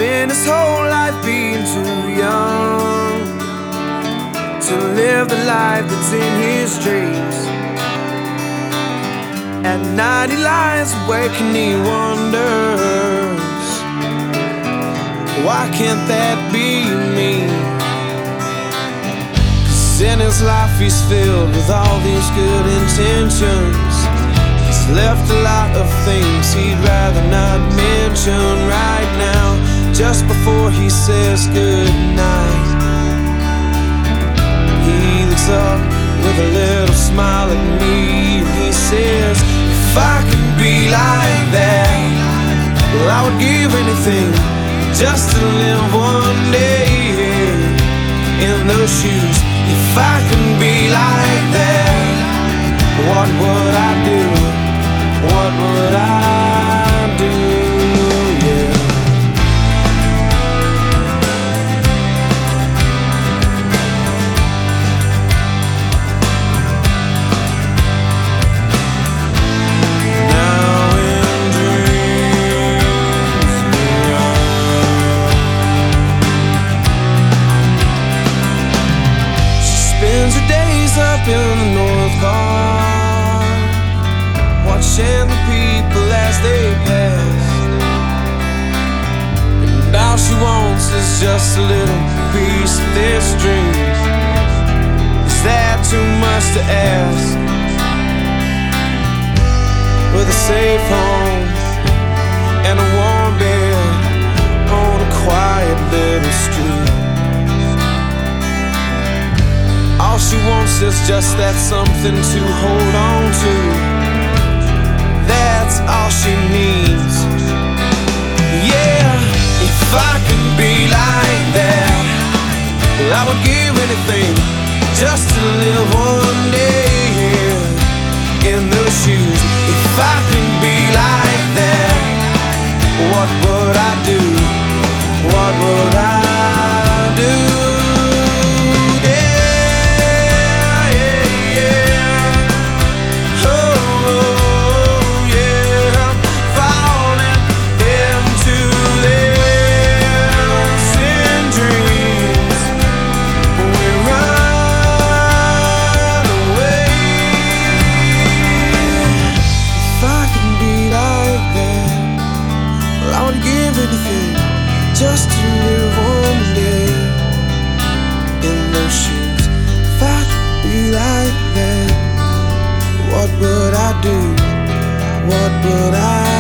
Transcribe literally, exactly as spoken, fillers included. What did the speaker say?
spent his whole life being too young to live the life that's in his dreams. At night he lies awake and he wonders, why can't that be me? 'Cause in his life he's filled with all these good intentions. He's left a lot of things he'd rather not mention right now, just before he says goodnight. He looks up with a little smile at me and he says, if I could be like that, well, I would give anything just to live one day in those shoes. If I could be like that, what would I do? What would I do? Yeah. Now in dreams she spends her days up in the North Park, watching the people as they pass, and all she wants is just a little piece of this dream. Is that too much to ask? With a safe home and a warm bed on a quiet little street, all she wants is just that something to hold on to. That's all she needs. Yeah, if I could be like that, well, I would give anything just to live one day in those shoes. If I could be like that, what would I do? What would I do? Just to live one day in those shoes. If I could be like that, what would I do? What would I